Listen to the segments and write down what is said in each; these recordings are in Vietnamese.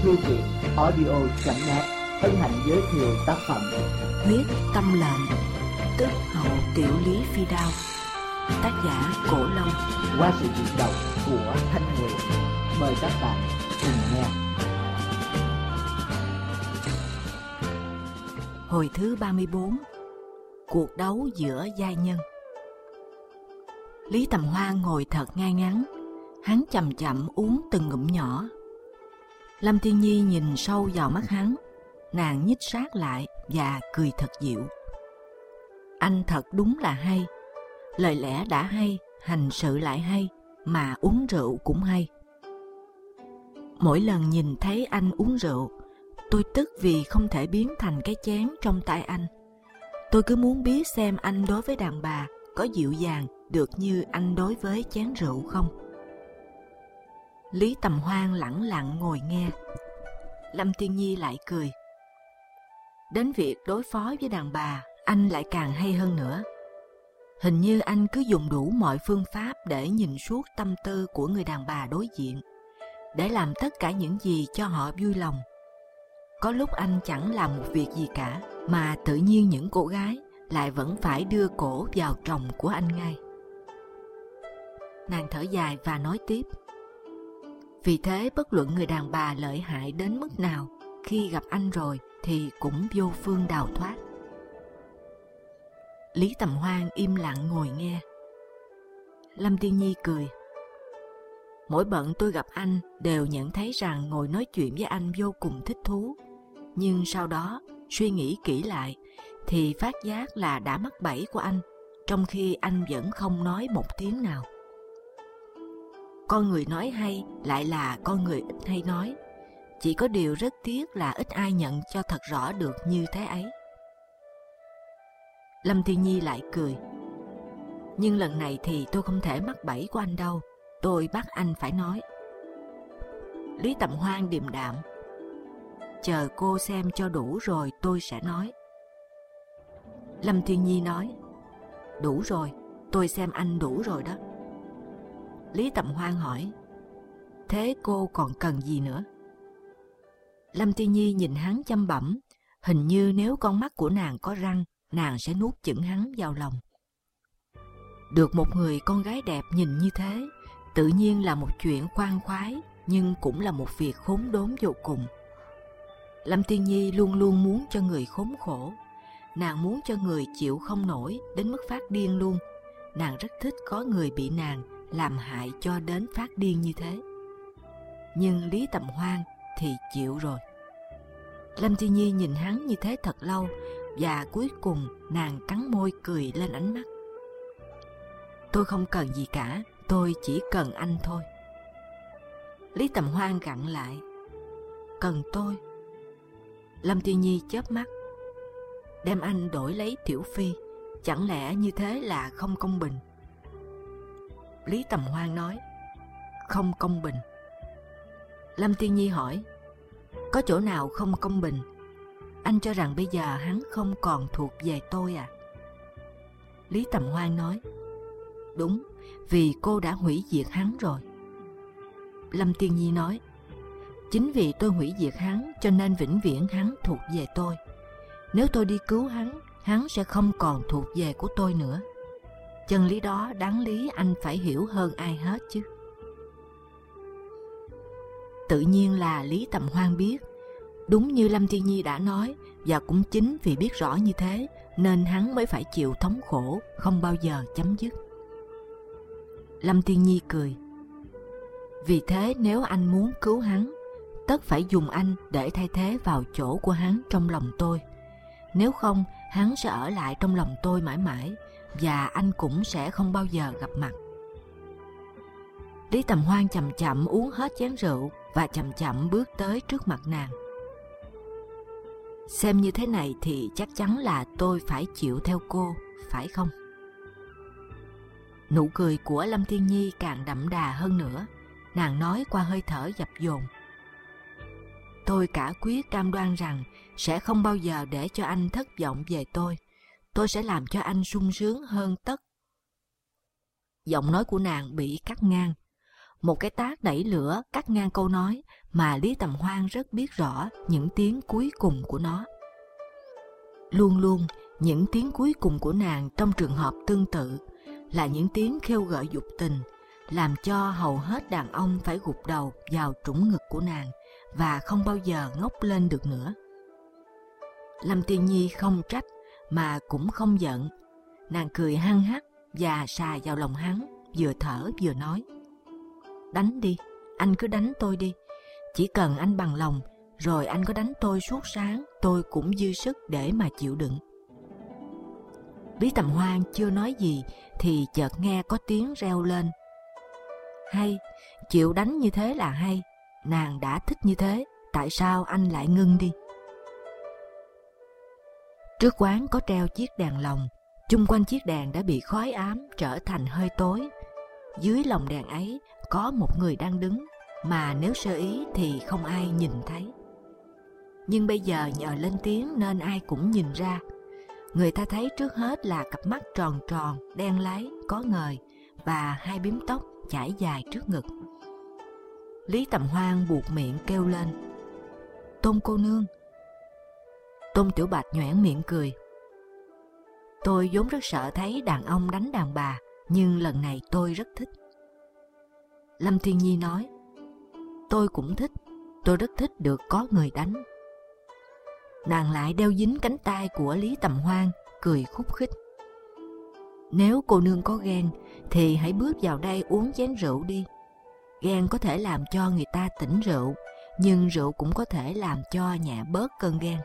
Thư viện audio.net hân hạnh giới thiệu tác phẩm Huyết Tâm Lệnh, tức Hậu Tiểu Lý Phi Đao, tác giả Cổ Long, qua sự diễn đọc của Thanh Nguyệt. Mời các bạn cùng nghe. Hồi thứ 34. Cuộc đấu giữa giai nhân. Lý Tầm Hoan ngồi thật ngay ngắn, hắn chậm chậm uống từng ngụm nhỏ. Lâm Tiên Nhi nhìn sâu vào mắt hắn, nàng nhích sát lại và cười thật dịu. Anh thật đúng là hay, lời lẽ đã hay, hành sự lại hay, mà uống rượu cũng hay. Mỗi lần nhìn thấy anh uống rượu, tôi tức vì không thể biến thành cái chén trong tay anh. Tôi cứ muốn biết xem anh đối với đàn bà có dịu dàng được như anh đối với chén rượu không. Lý Tầm Hoan lẳng lặng ngồi nghe. Lâm Tiên Nhi lại cười. Đến việc đối phó với đàn bà, anh lại càng hay hơn nữa. Hình như anh cứ dùng đủ mọi phương pháp để nhìn suốt tâm tư của người đàn bà đối diện, để làm tất cả những gì cho họ vui lòng. Có lúc anh chẳng làm một việc gì cả, mà tự nhiên những cô gái lại vẫn phải đưa cổ vào chồng của anh ngay. Nàng thở dài và nói tiếp. Vì thế bất luận người đàn bà lợi hại đến mức nào, khi gặp anh rồi thì cũng vô phương đào thoát. Lý Tầm Hoan im lặng ngồi nghe. Lâm Tiên Nhi cười. Mỗi bận tôi gặp anh đều nhận thấy rằng ngồi nói chuyện với anh vô cùng thích thú. Nhưng sau đó suy nghĩ kỹ lại thì phát giác là đã mắc bẫy của anh, trong khi anh vẫn không nói một tiếng nào. Con người nói hay lại là con người ít hay nói. Chỉ có điều rất tiếc là ít ai nhận cho thật rõ được như thế ấy. Lâm Thiên Nhi lại cười. Nhưng lần này thì tôi không thể mắc bẫy của anh đâu. Tôi bắt anh phải nói. Lý Tầm Hoan điềm đạm. Chờ cô xem cho đủ rồi tôi sẽ nói. Lâm Thiên Nhi nói. Đủ rồi, tôi xem anh đủ rồi đó. Lý Tầm Hoan hỏi. Thế cô còn cần gì nữa? Lâm Tiên Nhi nhìn hắn chăm bẩm, hình như nếu con mắt của nàng có răng, nàng sẽ nuốt chửng hắn vào lòng. Được một người con gái đẹp nhìn như thế, tự nhiên là một chuyện khoan khoái, nhưng cũng là một việc khốn đốn vô cùng. Lâm Tiên Nhi luôn luôn muốn cho người khốn khổ, nàng muốn cho người chịu không nổi đến mức phát điên luôn. Nàng rất thích có người bị nàng làm hại cho đến phát điên như thế. Nhưng Lý Tầm Hoan thì chịu rồi. Lâm Tiên Nhi nhìn hắn như thế thật lâu, và cuối cùng nàng cắn môi cười lên ánh mắt. Tôi không cần gì cả, tôi chỉ cần anh thôi. Lý Tầm Hoan gặn lại. Cần tôi? Lâm Tiên Nhi chớp mắt. Đem anh đổi lấy Tiểu Phi, chẳng lẽ như thế là không công bình? Lý Tầm Hoan nói. Không công bình. Lâm Tiên Nhi hỏi. Có chỗ nào không công bình? Anh cho rằng bây giờ hắn không còn thuộc về tôi à? Lý Tầm Hoan nói. Đúng, vì cô đã hủy diệt hắn rồi. Lâm Tiên Nhi nói. Chính vì tôi hủy diệt hắn cho nên vĩnh viễn hắn thuộc về tôi. Nếu tôi đi cứu hắn, hắn sẽ không còn thuộc về của tôi nữa. Chân lý đó đáng lý anh phải hiểu hơn ai hết chứ. Tự nhiên là Lý Tầm Hoan biết. Đúng như Lâm Tiên Nhi đã nói, và cũng chính vì biết rõ như thế nên hắn mới phải chịu thống khổ không bao giờ chấm dứt. Lâm Tiên Nhi cười. Vì thế nếu anh muốn cứu hắn, tất phải dùng anh để thay thế vào chỗ của hắn trong lòng tôi. Nếu không, hắn sẽ ở lại trong lòng tôi mãi mãi, và anh cũng sẽ không bao giờ gặp mặt. Lý Tầm Hoan chậm chậm uống hết chén rượu và chậm chậm bước tới trước mặt nàng. Xem như thế này thì chắc chắn là tôi phải chịu theo cô, phải không? Nụ cười của Lâm Thiên Nhi càng đậm đà hơn nữa. Nàng nói qua hơi thở dập dồn. Tôi cả quyết cam đoan rằng sẽ không bao giờ để cho anh thất vọng về tôi. Tôi sẽ làm cho anh sung sướng hơn tất. Giọng nói của nàng bị cắt ngang. Một cái tát đẩy lửa cắt ngang câu nói mà Lý Tầm Hoan rất biết rõ những tiếng cuối cùng của nó. Luôn luôn, những tiếng cuối cùng của nàng trong trường hợp tương tự là những tiếng kêu gọi dục tình, làm cho hầu hết đàn ông phải gục đầu vào trũng ngực của nàng và không bao giờ ngóc lên được nữa. Lâm Tiên Nhi không trách mà cũng không giận. Nàng cười hăng hắc và xà vào lòng hắn, vừa thở vừa nói: Đánh đi, anh cứ đánh tôi đi. Chỉ cần anh bằng lòng, rồi anh có đánh tôi suốt sáng, tôi cũng dư sức để mà chịu đựng. Lý Tầm Hoan chưa nói gì thì chợt nghe có tiếng reo lên: Hay, chịu đánh như thế là hay. Nàng đã thích như thế, tại sao anh lại ngưng đi? Trước quán có treo chiếc đèn lồng, chung quanh chiếc đèn đã bị khói ám trở thành hơi tối. Dưới lồng đèn ấy có một người đang đứng, mà nếu sơ ý thì không ai nhìn thấy. Nhưng bây giờ nhờ lên tiếng nên ai cũng nhìn ra. Người ta thấy trước hết là cặp mắt tròn tròn, đen láy, có ngời và hai bím tóc chải dài trước ngực. Lý Tầm Hoan buột miệng kêu lên: Tôn cô nương. Tôn Tiểu Bạch nhoẻn miệng cười: Tôi vốn rất sợ thấy đàn ông đánh đàn bà, nhưng lần này tôi rất thích. Lâm Thiên Nhi nói: Tôi cũng thích, tôi rất thích được có người đánh. Nàng lại đeo dính cánh tay của Lý Tầm Hoan, cười khúc khích: Nếu cô nương có ghen thì hãy bước vào đây uống chén rượu đi. Ghen có thể làm cho người ta tỉnh rượu, nhưng rượu cũng có thể làm cho nhẹ bớt cơn ghen.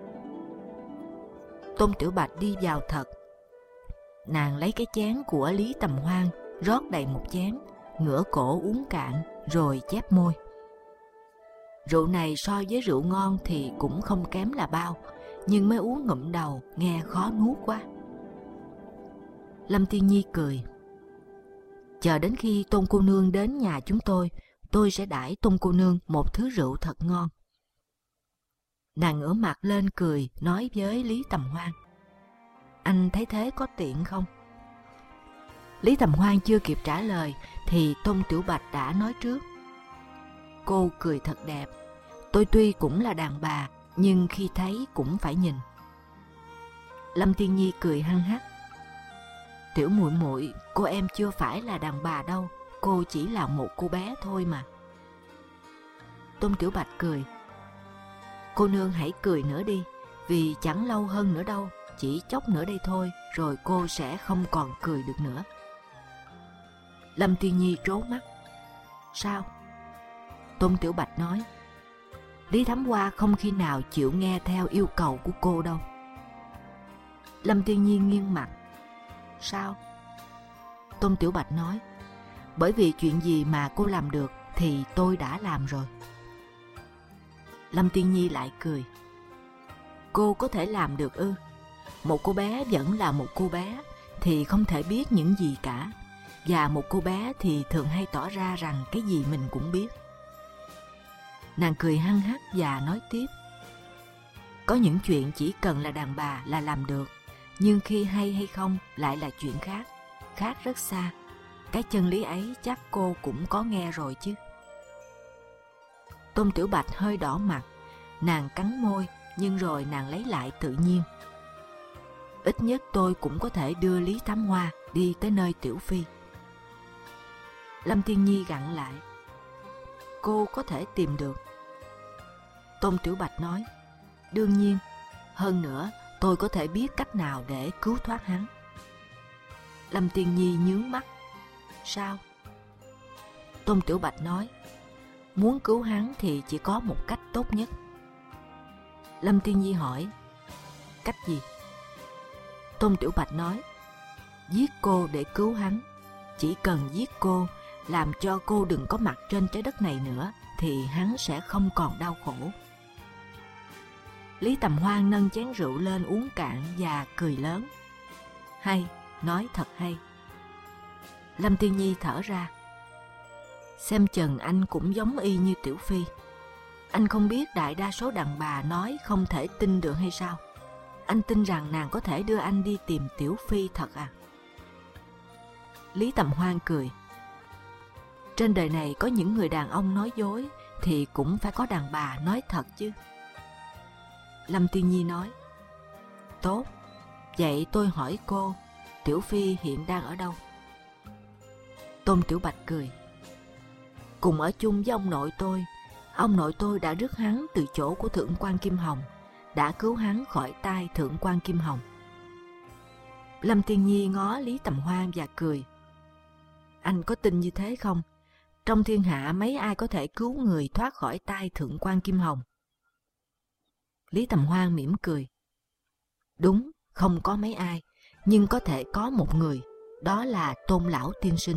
Tôn Tiểu Bạch đi vào thật. Nàng lấy cái chén của Lý Tầm Hoan, rót đầy một chén, ngửa cổ uống cạn, rồi chép môi. Rượu này so với rượu ngon thì cũng không kém là bao, nhưng mới uống ngụm đầu nghe khó nuốt quá. Lâm Tiên Nhi cười: Chờ đến khi Tôn cô nương đến nhà chúng tôi sẽ đãi Tôn cô nương một thứ rượu thật ngon. Nàng ngửa mặt lên cười, nói với Lý Tầm Hoan: Anh thấy thế có tiện không? Lý Tầm Hoan chưa kịp trả lời thì Tôn Tiểu Bạch đã nói trước: Cô cười thật đẹp. Tôi tuy cũng là đàn bà, nhưng khi thấy cũng phải nhìn. Lâm Tiên Nhi cười hăng hắc: Tiểu muội muội, cô em chưa phải là đàn bà đâu, cô chỉ là một cô bé thôi mà. Tôn Tiểu Bạch cười: Cô nương hãy cười nữa đi, vì chẳng lâu hơn nữa đâu, chỉ chốc nữa đây thôi, rồi cô sẽ không còn cười được nữa. Lâm Tiên Nhi trố mắt: Sao? Tôn Tiểu Bạch nói: Lý Thám Hoa không khi nào chịu nghe theo yêu cầu của cô đâu. Lâm Tiên Nhi nghiêng mặt: Sao? Tôn Tiểu Bạch nói: Bởi vì chuyện gì mà cô làm được thì tôi đã làm rồi. Lâm Tiên Nhi lại cười: Cô có thể làm được ư? Một cô bé vẫn là một cô bé thì không thể biết những gì cả, và một cô bé thì thường hay tỏ ra rằng cái gì mình cũng biết. Nàng cười hăng hắc và nói tiếp: Có những chuyện chỉ cần là đàn bà là làm được, nhưng khi hay hay không lại là chuyện khác, khác rất xa. Cái chân lý ấy chắc cô cũng có nghe rồi chứ. Tôn Tiểu Bạch hơi đỏ mặt, nàng cắn môi, nhưng rồi nàng lấy lại tự nhiên. Ít nhất tôi cũng có thể đưa Lý Thám Hoa đi tới nơi Tiểu Phi. Lâm Tiên Nhi gặn lại: Cô có thể tìm được. Tôn Tiểu Bạch nói: Đương nhiên, hơn nữa tôi có thể biết cách nào để cứu thoát hắn. Lâm Tiên Nhi nhướng mắt: Sao? Tôn Tiểu Bạch nói: Muốn cứu hắn thì chỉ có một cách tốt nhất. Lâm Tiên Nhi hỏi: Cách gì? Tôn Tiểu Bạch nói: Giết cô để cứu hắn. Chỉ cần giết cô, làm cho cô đừng có mặt trên trái đất này nữa, thì hắn sẽ không còn đau khổ. Lý Tầm Hoan nâng chén rượu lên uống cạn và cười lớn: Hay, nói thật hay. Lâm Tiên Nhi thở ra: Xem chừng anh cũng giống y như Tiểu Phi. Anh không biết đại đa số đàn bà nói không thể tin được hay sao? Anh tin rằng nàng có thể đưa anh đi tìm Tiểu Phi thật à? Lý Tầm Hoan cười: trên đời này có những người đàn ông nói dối, thì cũng phải có đàn bà nói thật chứ. Lâm Tiên Nhi nói, tốt, vậy tôi hỏi cô, Tiểu Phi hiện đang ở đâu? Tôn Tiểu Bạch cười, cùng ở chung với ông nội tôi. Ông nội tôi đã rước hắn từ chỗ của Thượng quan Kim Hồng, đã cứu hắn khỏi tay Thượng quan Kim Hồng. Lâm Tiên Nhi ngó Lý Tầm Hoan và cười, anh có tin như thế không? Trong thiên hạ mấy ai có thể cứu người thoát khỏi tay Thượng quan Kim Hồng? Lý Tầm Hoan mỉm cười, đúng, không có mấy ai, nhưng có thể có một người, đó là Tôn lão tiên sinh.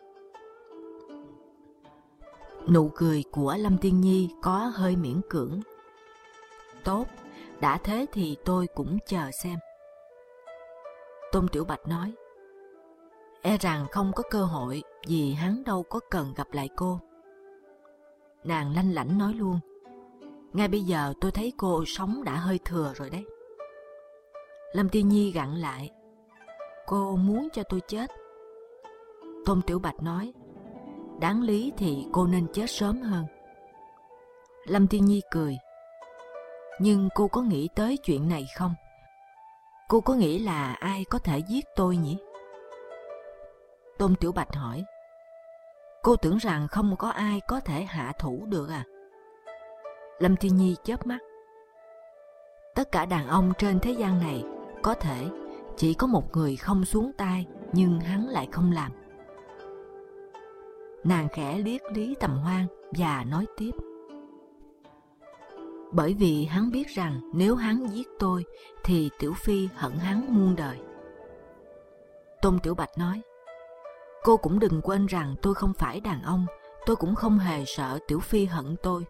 Nụ cười của Lâm Tiên Nhi có hơi miễn cưỡng. Tốt, đã thế thì tôi cũng chờ xem. Tôn Tiểu Bạch nói, e rằng không có cơ hội, vì hắn đâu có cần gặp lại cô. Nàng lanh lảnh nói luôn, ngay bây giờ tôi thấy cô sống đã hơi thừa rồi đấy. Lâm Tiên Nhi gặn lại, cô muốn cho tôi chết. Tôn Tiểu Bạch nói, đáng lý thì cô nên chết sớm hơn. Lâm Tiên Nhi cười, nhưng cô có nghĩ tới chuyện này không? Cô có nghĩ là ai có thể giết tôi nhỉ? Tôn Tiểu Bạch hỏi, cô tưởng rằng không có ai có thể hạ thủ được à? Lâm Tiên Nhi chớp mắt, tất cả đàn ông trên thế gian này có thể, chỉ có một người không xuống tay, nhưng hắn lại không làm. Nàng khẽ liếc Lý Tầm Hoan và nói tiếp, bởi vì hắn biết rằng nếu hắn giết tôi thì Tiểu Phi hận hắn muôn đời. Tôn Tiểu Bạch nói, cô cũng đừng quên rằng tôi không phải đàn ông, tôi cũng không hề sợ Tiểu Phi hận tôi.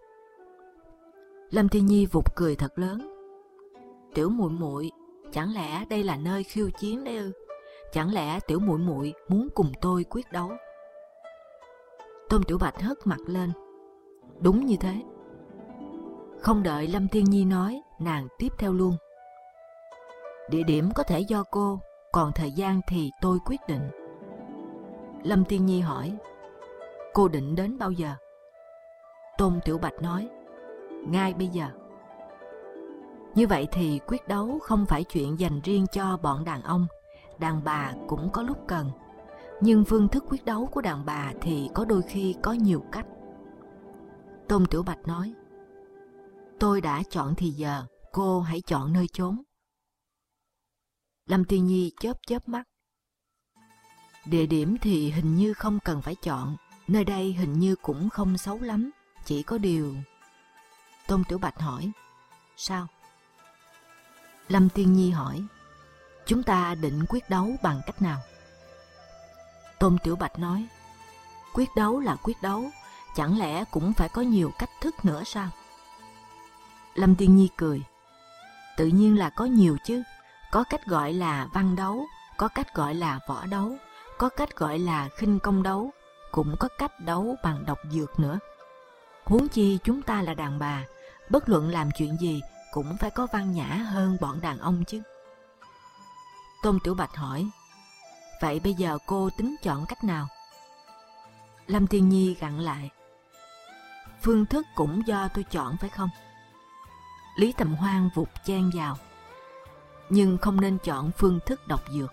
Lâm Thiên Nhi vụt cười thật lớn, Tiểu muội muội, chẳng lẽ đây là nơi khiêu chiến đấy ư? Chẳng lẽ Tiểu muội muội muốn cùng tôi quyết đấu? Tôn Tiểu Bạch hất mặt lên, đúng như thế. Không đợi Lâm Thiên Nhi nói, nàng tiếp theo luôn, địa điểm có thể do cô, còn thời gian thì tôi quyết định. Lâm Thiên Nhi hỏi, cô định đến bao giờ? Tôn Tiểu Bạch nói, ngay bây giờ. Như vậy thì quyết đấu không phải chuyện dành riêng cho bọn đàn ông, đàn bà cũng có lúc cần. Nhưng phương thức quyết đấu của đàn bà thì có đôi khi có nhiều cách. Tôn Tiểu Bạch nói, tôi đã chọn thì giờ, cô hãy chọn nơi chốn. Lâm Tiên Nhi chớp chớp mắt, địa điểm thì hình như không cần phải chọn, nơi đây hình như cũng không xấu lắm, chỉ có điều... Tôn Tiểu Bạch hỏi, sao? Lâm Tiên Nhi hỏi, chúng ta định quyết đấu bằng cách nào? Tôn Tiểu Bạch nói, quyết đấu là quyết đấu, chẳng lẽ cũng phải có nhiều cách thức nữa sao? Lâm Tiên Nhi cười, tự nhiên là có nhiều chứ, có cách gọi là văn đấu, có cách gọi là võ đấu, có cách gọi là khinh công đấu, cũng có cách đấu bằng độc dược nữa. Huống chi chúng ta là đàn bà, bất luận làm chuyện gì cũng phải có văn nhã hơn bọn đàn ông chứ. Tôn Tiểu Bạch hỏi, vậy bây giờ cô tính chọn cách nào? Lâm Thiên Nhi gặn lại, phương thức cũng do tôi chọn phải không? Lý Tầm Hoan vụt chen vào, nhưng không nên chọn phương thức độc dược.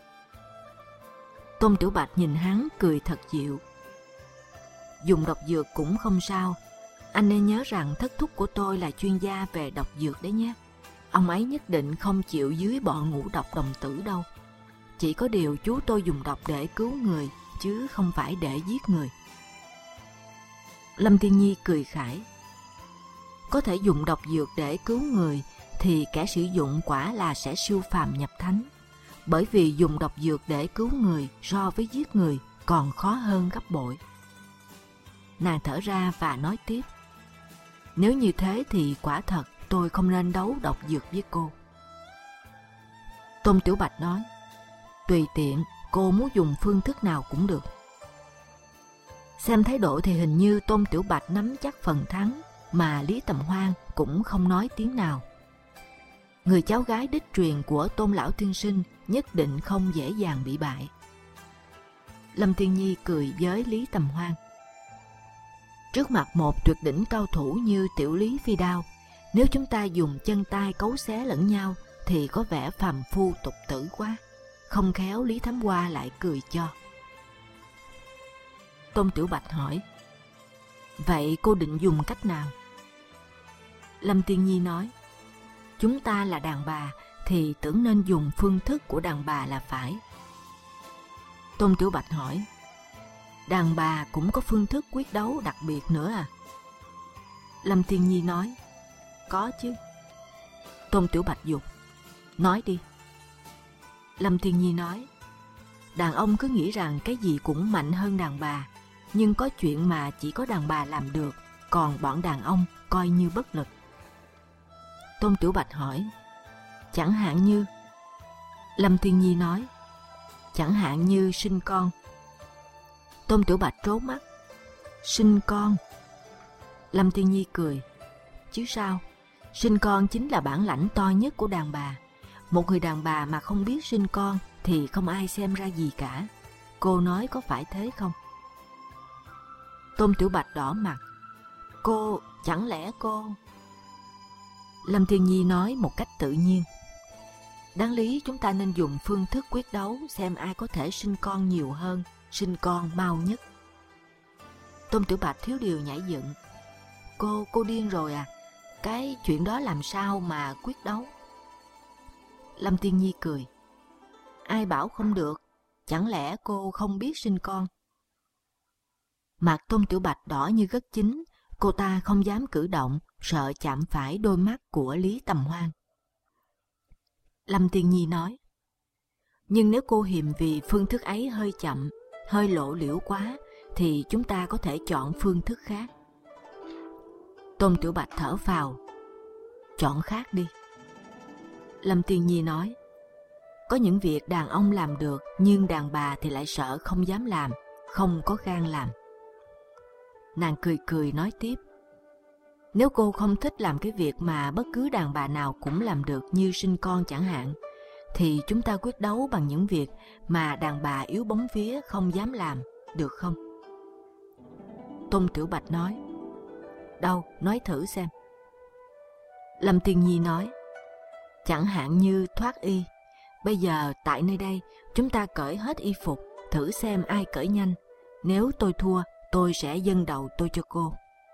Tôn Tiểu Bạch nhìn hắn cười thật dịu, dùng độc dược cũng không sao. Anh nên nhớ rằng thất thúc của tôi là chuyên gia về độc dược đấy nhé. Ông ấy nhất định không chịu dưới bọn ngũ độc đồng tử đâu. Chỉ có điều chú tôi dùng độc để cứu người, chứ không phải để giết người. Lâm Tiên Nhi cười khải, có thể dùng độc dược để cứu người thì kẻ sử dụng quả là sẽ siêu phàm nhập thánh. Bởi vì dùng độc dược để cứu người so với giết người còn khó hơn gấp bội. Nàng thở ra và nói tiếp, nếu như thế thì quả thật tôi không nên đấu độc dược với cô. Tôn Tiểu Bạch nói, tùy tiện, cô muốn dùng phương thức nào cũng được. Xem thái độ thì hình như Tôn Tiểu Bạch nắm chắc phần thắng, mà Lý Tầm Hoan cũng không nói tiếng nào. Người cháu gái đích truyền của Tôn lão tiên sinh nhất định không dễ dàng bị bại. Lâm Thiên Nhi cười với Lý Tầm Hoan, Trước mặt một tuyệt đỉnh cao thủ như Tiểu Lý Phi Đao, nếu chúng ta dùng chân tay cấu xé lẫn nhau thì có vẻ phàm phu tục tử quá. Không khéo Lý Thám Hoa lại cười cho. Tôn Tiểu Bạch hỏi: vậy cô định dùng cách nào? Lâm Tiên Nhi nói: chúng ta là đàn bà thì tưởng nên dùng phương thức của đàn bà là phải. Tôn Tiểu Bạch hỏi: đàn bà cũng có phương thức quyết đấu đặc biệt nữa à? Lâm Tiên Nhi nói: có chứ. Tôn Tiểu Bạch dục: nói đi. Lâm Tiên Nhi nói: đàn ông cứ nghĩ rằng cái gì cũng mạnh hơn đàn bà, nhưng có chuyện mà chỉ có đàn bà làm được, còn bọn đàn ông coi như bất lực. Tôn Tiểu Bạch hỏi: chẳng hạn như? Lâm Tiên Nhi nói: chẳng hạn như sinh con. Tôn Tiểu Bạch trố mắt: sinh con? Lâm Tiên Nhi cười: chứ sao, sinh con chính là bản lãnh to nhất của đàn bà. Một người đàn bà mà không biết sinh con thì không ai xem ra gì cả. Cô nói có phải thế không? Tôn Tiểu Bạch đỏ mặt: cô, chẳng lẽ cô... Lâm Tiên Nhi nói một cách tự nhiên: đáng lý chúng ta nên dùng phương thức quyết đấu xem ai có thể sinh con nhiều hơn, sinh con mau nhất. Tôn Tiểu Bạch thiếu điều nhảy dựng: cô điên rồi à? Cái chuyện đó làm sao mà quyết đấu? Lâm Tiên Nhi cười: ai bảo không được? Chẳng lẽ cô không biết sinh con? Mặt Tôn Tiểu Bạch đỏ như gất chín. Cô ta không dám cử động, sợ chạm phải đôi mắt của Lý Tầm Hoan. Lâm Tiên Nhi nói: nhưng nếu cô hiềm vì phương thức ấy hơi chậm, hơi lộ liễu quá, thì chúng ta có thể chọn phương thức khác. Tôn Tiểu Bạch thở phào: chọn khác đi. Lâm Tiên Nhi nói: có những việc đàn ông làm được, nhưng đàn bà thì lại sợ không dám làm, không có gan làm. Nàng cười cười nói tiếp: nếu cô không thích làm cái việc mà bất cứ đàn bà nào cũng làm được như sinh con chẳng hạn, thì chúng ta quyết đấu bằng những việc mà đàn bà yếu bóng vía không dám làm, được không? Tôn Tiểu Bạch nói: đâu, nói thử xem. Lâm Tiên Nhi nói: chẳng hạn như thoát y. Bây giờ tại nơi đây chúng ta cởi hết y phục, thử xem ai cởi nhanh. Nếu tôi thua, tôi sẽ dâng đầu tôi cho cô.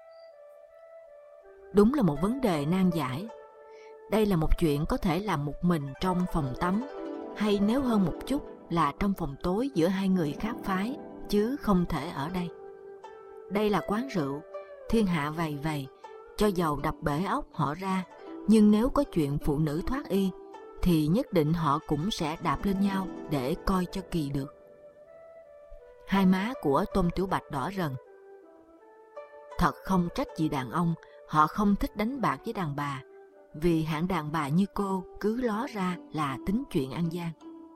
Đúng là một vấn đề nan giải. Đây là một chuyện có thể làm một mình trong phòng tắm, hay nếu hơn một chút là trong phòng tối giữa hai người khác phái, chứ không thể ở đây. Đây là quán rượu, thiên hạ vầy vầy, cho dầu đập bể óc họ ra, nhưng nếu có chuyện phụ nữ thoát y, thì nhất định họ cũng sẽ đạp lên nhau để coi cho kỳ được. Hai má của Tôn Tiểu Bạch đỏ rần. Thật không trách gì đàn ông, họ không thích đánh bạc với đàn bà, vì hạng đàn bà như cô cứ ló ra là tính chuyện ăn gian.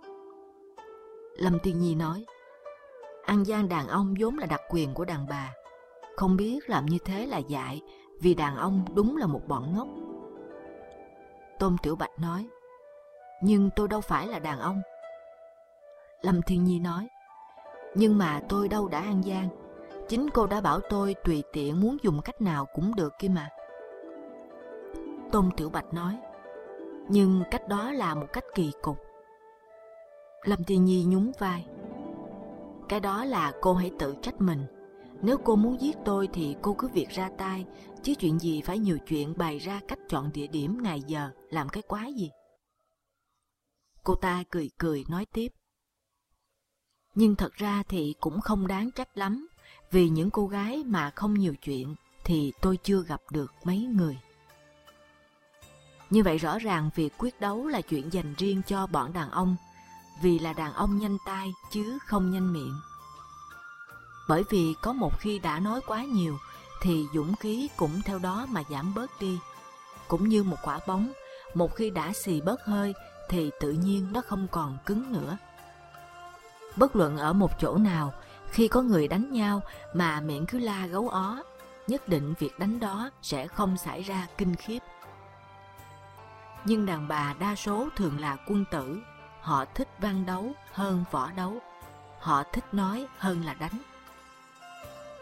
Lâm Tiên Nhi nói: ăn gian đàn ông vốn là đặc quyền của đàn bà, không biết làm như thế là dại, vì đàn ông đúng là một bọn ngốc. Tôn Tiểu Bạch nói: nhưng tôi đâu phải là đàn ông. Lâm Tiên Nhi nói: nhưng mà tôi đâu đã ăn gian. Chính cô đã bảo tôi tùy tiện muốn dùng cách nào cũng được kia mà. Tôn Tiểu Bạch nói: nhưng cách đó là một cách kỳ cục. Lâm Tiên Nhi nhún vai: cái đó là cô hãy tự trách mình. Nếu cô muốn giết tôi thì cô cứ việc ra tay, chứ chuyện gì phải nhiều chuyện bày ra cách chọn địa điểm ngày giờ, làm cái quái gì. Cô ta cười cười nói tiếp: nhưng thật ra thì cũng không đáng trách lắm, vì những cô gái mà không nhiều chuyện thì tôi chưa gặp được mấy người. Như vậy rõ ràng việc quyết đấu là chuyện dành riêng cho bọn đàn ông, vì là đàn ông nhanh tay chứ không nhanh miệng. Bởi vì có một khi đã nói quá nhiều thì dũng khí cũng theo đó mà giảm bớt đi. Cũng như một quả bóng, một khi đã xì bớt hơi thì tự nhiên nó không còn cứng nữa. Bất luận ở một chỗ nào, khi có người đánh nhau mà miệng cứ la gấu ó, nhất định việc đánh đó sẽ không xảy ra kinh khiếp. Nhưng đàn bà đa số thường là quân tử, họ thích văn đấu hơn võ đấu, họ thích nói hơn là đánh.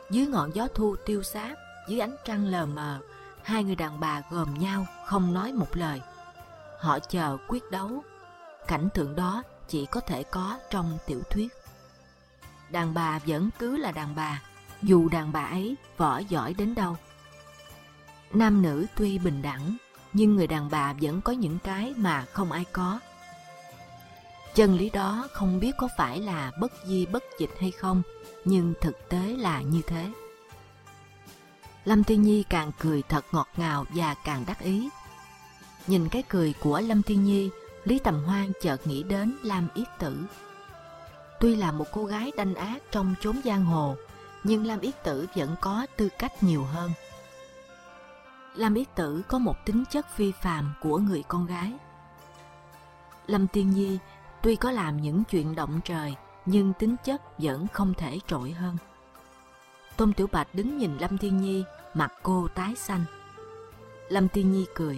Dưới ngọn gió thu tiêu sáp, dưới ánh trăng lờ mờ, hai người đàn bà gồm nhau không nói một lời. Họ chờ quyết đấu. Cảnh tượng đó chỉ có thể có trong tiểu thuyết. Đàn bà vẫn cứ là đàn bà, dù đàn bà ấy võ giỏi đến đâu. Nam nữ tuy bình đẳng, nhưng người đàn bà vẫn có những cái mà không ai có. Chân lý đó không biết có phải là bất di bất dịch hay không, nhưng thực tế là như thế. Lâm Tiên Nhi càng cười thật ngọt ngào và càng đắc ý. Nhìn cái cười của Lâm Tiên Nhi, Lý Tầm Hoan chợt nghĩ đến Lam Yết Tử. Tuy là một cô gái đanh ác trong chốn giang hồ, nhưng Lam Yết Tử vẫn có tư cách nhiều hơn. Lam Yết Tử có một tính chất phi phàm của người con gái. Lâm Tiên Nhi tuy có làm những chuyện động trời, nhưng tính chất vẫn không thể trội hơn. Tôn Tiểu Bạch đứng nhìn Lâm Tiên Nhi, mặt cô tái xanh. Lâm Tiên Nhi cười.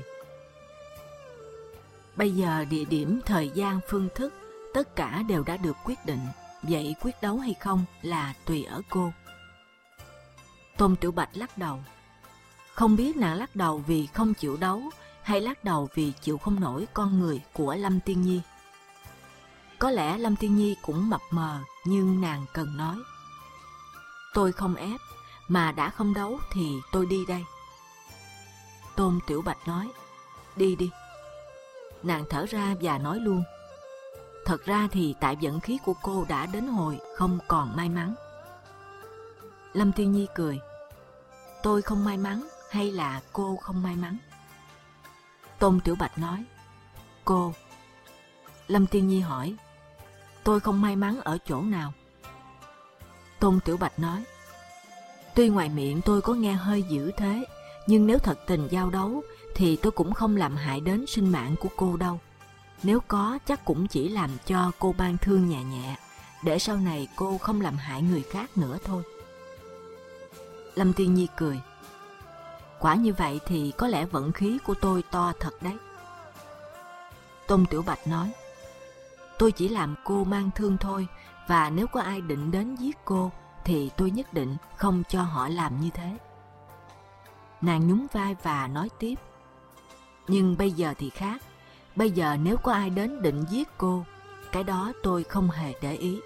Bây giờ địa điểm, thời gian, phương thức, tất cả đều đã được quyết định. Vậy quyết đấu hay không là tùy ở cô. Tôn Tiểu Bạch lắc đầu. Không biết nàng lắc đầu vì không chịu đấu, hay lắc đầu vì chịu không nổi con người của Lâm Tiên Nhi. Có lẽ Lâm Tiên Nhi cũng mập mờ, nhưng nàng cần nói. Tôi không ép, mà đã không đấu thì tôi đi đây. Tôn Tiểu Bạch nói. Đi đi. Nàng thở ra và nói luôn. Thật ra thì tại vận khí của cô đã đến hồi không còn may mắn. Lâm Tiên Nhi cười. Tôi không may mắn hay là cô không may mắn? Tôn Tiểu Bạch nói. Cô. Lâm Tiên Nhi hỏi. Tôi không may mắn ở chỗ nào? Tôn Tiểu Bạch nói. Tuy ngoài miệng tôi có nghe hơi dữ thế, nhưng nếu thật tình giao đấu thì tôi cũng không làm hại đến sinh mạng của cô đâu. Nếu có chắc cũng chỉ làm cho cô ban thương nhẹ nhẹ, để sau này cô không làm hại người khác nữa thôi. Lâm Tiên Nhi cười. Quả như vậy thì có lẽ vận khí của tôi to thật đấy. Tôn Tiểu Bạch nói. Tôi chỉ làm cô mang thương thôi, và nếu có ai định đến giết cô thì tôi nhất định không cho họ làm như thế. Nàng nhún vai và nói tiếp. Nhưng bây giờ thì khác. Bây giờ nếu có ai đến định giết cô, cái đó tôi không hề để ý.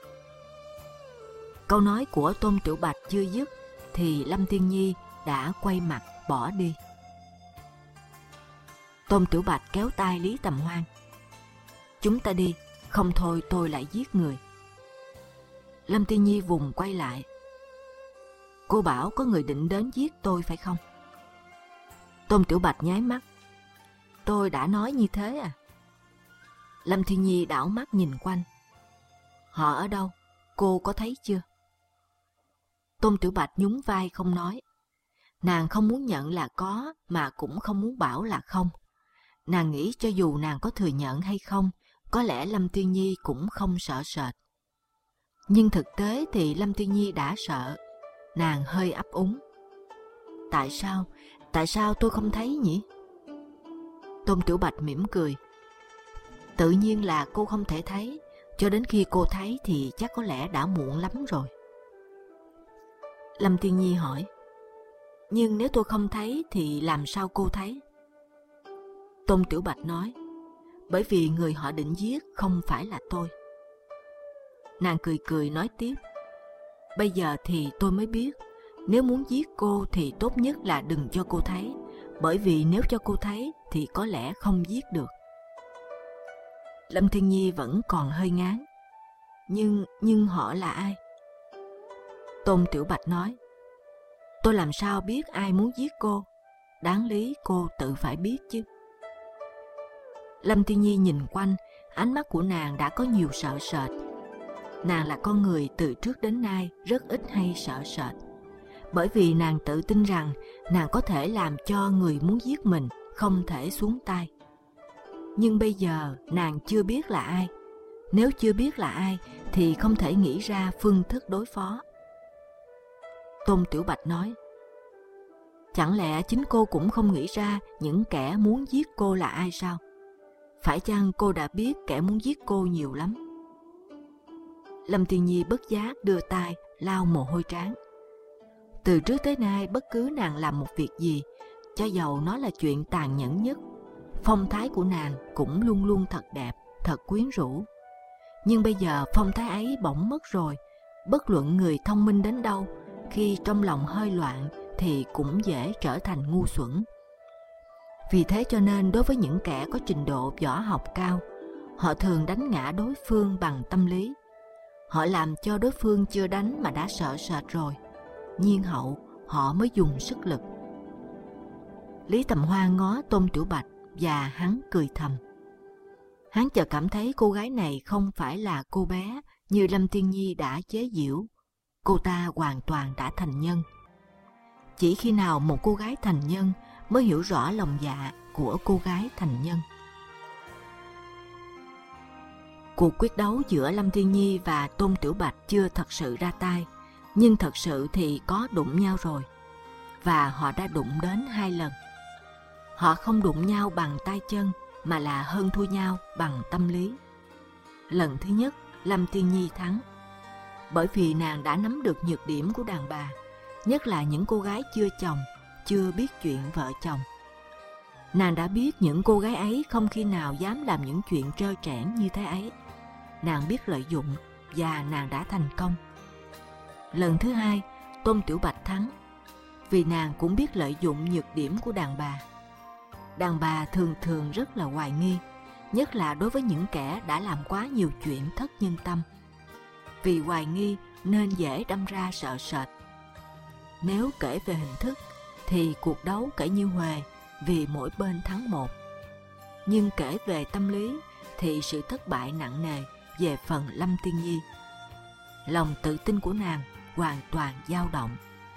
Câu nói của Tôn Tiểu Bạch chưa dứt thì Lâm Tiên Nhi đã quay mặt bỏ đi. Tôn Tiểu Bạch kéo tay Lý Tầm Hoan. Chúng ta đi, không thôi tôi lại giết người. Lâm Tiên Nhi vùng quay lại. Cô bảo có người định đến giết tôi phải không? Tôn Tiểu Bạch nháy mắt. Tôi đã nói như thế à? Lâm Tiên Nhi đảo mắt nhìn quanh. Họ ở đâu? Cô có thấy chưa? Tôn Tiểu Bạch nhún vai không nói. Nàng không muốn nhận là có, mà cũng không muốn bảo là không. Nàng nghĩ cho dù nàng có thừa nhận hay không, có lẽ Lâm Tiên Nhi cũng không sợ sệt. Nhưng thực tế thì Lâm Tiên Nhi đã sợ. Nàng hơi ấp úng. Tại sao? Tại sao tôi không thấy nhỉ? Tôn Tiểu Bạch mỉm cười. Tự nhiên là cô không thể thấy. Cho đến khi cô thấy thì chắc có lẽ đã muộn lắm rồi. Lâm Tiên Nhi hỏi. Nhưng nếu tôi không thấy thì làm sao cô thấy? Tôn Tiểu Bạch nói. Bởi vì người họ định giết không phải là tôi. Nàng cười cười nói tiếp. Bây giờ thì tôi mới biết. Nếu muốn giết cô thì tốt nhất là đừng cho cô thấy. Bởi vì nếu cho cô thấy thì có lẽ không giết được. Lâm Thiên Nhi vẫn còn hơi ngán. Nhưng họ là ai? Tôn Tiểu Bạch nói. Tôi làm sao biết ai muốn giết cô? Đáng lý cô tự phải biết chứ. Lâm Thiên Nhi nhìn quanh, ánh mắt của nàng đã có nhiều sợ sệt. Nàng là con người từ trước đến nay rất ít hay sợ sệt. Bởi vì nàng tự tin rằng nàng có thể làm cho người muốn giết mình không thể xuống tay. Nhưng bây giờ nàng chưa biết là ai. Nếu chưa biết là ai thì không thể nghĩ ra phương thức đối phó. Tôn Tiểu Bạch nói. Chẳng lẽ chính cô cũng không nghĩ ra những kẻ muốn giết cô là ai sao? Phải chăng cô đã biết kẻ muốn giết cô nhiều lắm? Lâm Tiên Nhi bất giác đưa tay lau mồ hôi trán. Từ trước tới nay, bất cứ nàng làm một việc gì, cho dầu nó là chuyện tàn nhẫn nhất, phong thái của nàng cũng luôn luôn thật đẹp, thật quyến rũ. Nhưng bây giờ phong thái ấy bỗng mất rồi. Bất luận người thông minh đến đâu, khi trong lòng hơi loạn thì cũng dễ trở thành ngu xuẩn. Vì thế cho nên đối với những kẻ có trình độ võ học cao, họ thường đánh ngã đối phương bằng tâm lý. Họ làm cho đối phương chưa đánh mà đã sợ sệt rồi. Nhiên hậu, họ mới dùng sức lực. Lý Tầm Hoan ngó Tôn Tiểu Bạch và hắn cười thầm. Hắn chợt cảm thấy cô gái này không phải là cô bé như Lâm Tiên Nhi đã chế giễu. Cô ta hoàn toàn đã thành nhân. Chỉ khi nào một cô gái thành nhân mới hiểu rõ lòng dạ của cô gái thành nhân. Cuộc quyết đấu giữa Lâm Tiên Nhi và Tôn Tiểu Bạch chưa thật sự ra tay, nhưng thật sự thì có đụng nhau rồi. Và họ đã đụng đến 2 lần. Họ không đụng nhau bằng tay chân, mà là hơn thua nhau bằng tâm lý. Lần thứ nhất, Lâm Tiên Nhi thắng. Bởi vì nàng đã nắm được nhược điểm của đàn bà, nhất là những cô gái chưa chồng, chưa biết chuyện vợ chồng. Nàng đã biết những cô gái ấy không khi nào dám làm những chuyện trơ trẽn như thế ấy. Nàng biết lợi dụng và nàng đã thành công. Lần thứ hai, Tôn Tiểu Bạch thắng, vì nàng cũng biết lợi dụng nhược điểm của đàn bà. Đàn bà thường thường rất là hoài nghi, nhất là đối với những kẻ đã làm quá nhiều chuyện thất nhân tâm. Vì hoài nghi nên dễ đâm ra sợ sệt. Nếu kể về hình thức thì cuộc đấu kể như huề, vì mỗi bên thắng một. Nhưng kể về tâm lý thì sự thất bại nặng nề về phần Lâm Tiên Nhi. Lòng tự tin của nàng hoàn toàn dao động.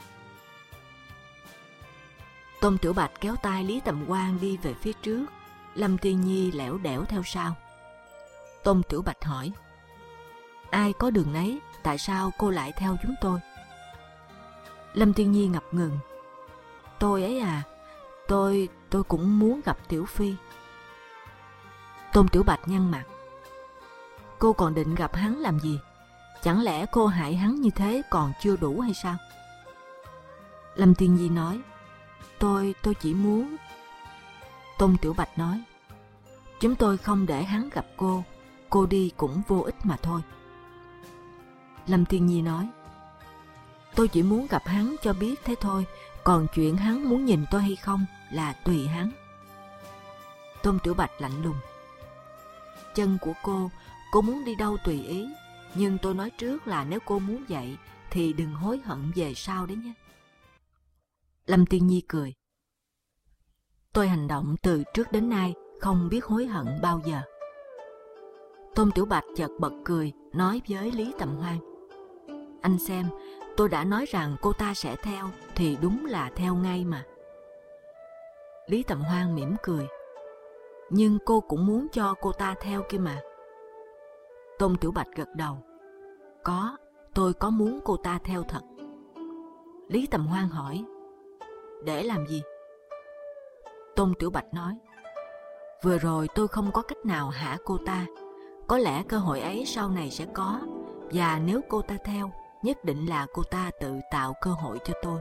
Tôn Tiểu Bạch kéo tay Lý Tầm Hoan đi về phía trước, Lâm Tiên Nhi lẻo đẻo theo sau. Tôn Tiểu Bạch hỏi: ai có đường nấy, tại sao cô lại theo chúng tôi? Lâm Tiên Nhi ngập ngừng: tôi ấy à, tôi cũng muốn gặp Tiểu Phi. Tôn Tiểu Bạch nhăn mặt: cô còn định gặp hắn làm gì? Chẳng lẽ cô hại hắn như thế còn chưa đủ hay sao? Lâm Tiên Nhi nói: tôi chỉ muốn. Tôn Tiểu Bạch nói: chúng tôi không để hắn gặp cô đi cũng vô ích mà thôi. Lâm Tiên Nhi nói: tôi chỉ muốn gặp hắn cho biết thế thôi, còn chuyện hắn muốn nhìn tôi hay không là tùy hắn. Tôn Tiểu Bạch lạnh lùng: chân của cô muốn đi đâu tùy ý, nhưng tôi nói trước là nếu cô muốn vậy thì đừng hối hận về sau đấy nhé. Lâm Tiên Nhi cười: tôi hành động từ trước đến nay không biết hối hận bao giờ. Tôn Tiểu Bạch chợt bật cười, nói với Lý Tầm Hoan: anh xem, tôi đã nói rằng cô ta sẽ theo thì đúng là theo ngay mà. Lý Tầm Hoan mỉm cười: nhưng cô cũng muốn cho cô ta theo kia mà. Tôn Tiểu Bạch gật đầu: có, tôi có muốn cô ta theo thật. Lý Tầm Hoan hỏi: để làm gì? Tôn Tiểu Bạch nói: vừa rồi tôi không có cách nào hạ cô ta, có lẽ cơ hội ấy sau này sẽ có, và nếu cô ta theo, nhất định là cô ta tự tạo cơ hội cho tôi.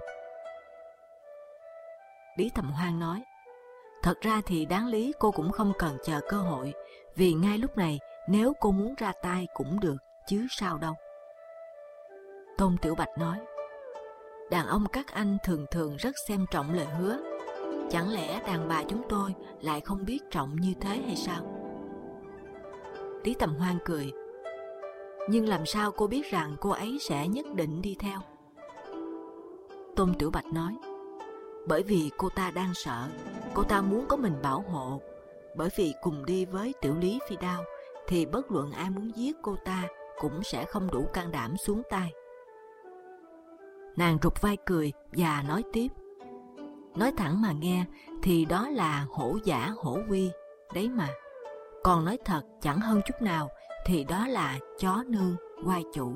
Lý Tầm Hoan nói: thật ra thì đáng lý cô cũng không cần chờ cơ hội, vì ngay lúc này nếu cô muốn ra tay cũng được, chứ sao đâu. Tôn Tiểu Bạch nói: đàn ông các anh thường thường rất xem trọng lời hứa, chẳng lẽ đàn bà chúng tôi lại không biết trọng như thế hay sao? Lý Tầm Hoan cười: nhưng làm sao cô biết rằng cô ấy sẽ nhất định đi theo? Tôn Tiểu Bạch nói: bởi vì cô ta đang sợ, cô ta muốn có mình bảo hộ. Bởi vì cùng đi với Tiểu Lý Phi Đao thì bất luận ai muốn giết cô ta cũng sẽ không đủ can đảm xuống tay. Nàng rụt vai cười và nói tiếp: nói thẳng mà nghe thì đó là hổ giả hổ uy đấy mà. Còn nói thật chẳng hơn chút nào thì đó là chó nương oai chủ.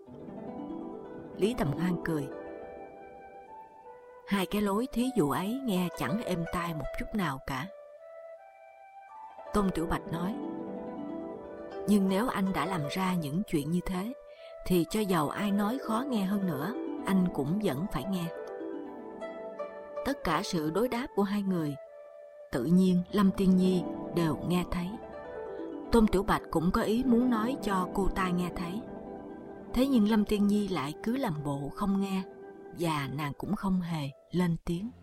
Lý Tầm Hoan cười: hai cái lối thí dụ ấy nghe chẳng êm tai một chút nào cả. Tôn Tiểu Bạch nói: nhưng nếu anh đã làm ra những chuyện như thế thì cho dầu ai nói khó nghe hơn nữa, anh cũng vẫn phải nghe. Tất cả sự đối đáp của hai người, tự nhiên Lâm Tiên Nhi đều nghe thấy. Tôn Tiểu Bạch cũng có ý muốn nói cho cô ta nghe thấy. Thế nhưng Lâm Tiên Nhi lại cứ làm bộ không nghe, và nàng cũng không hề lên tiếng.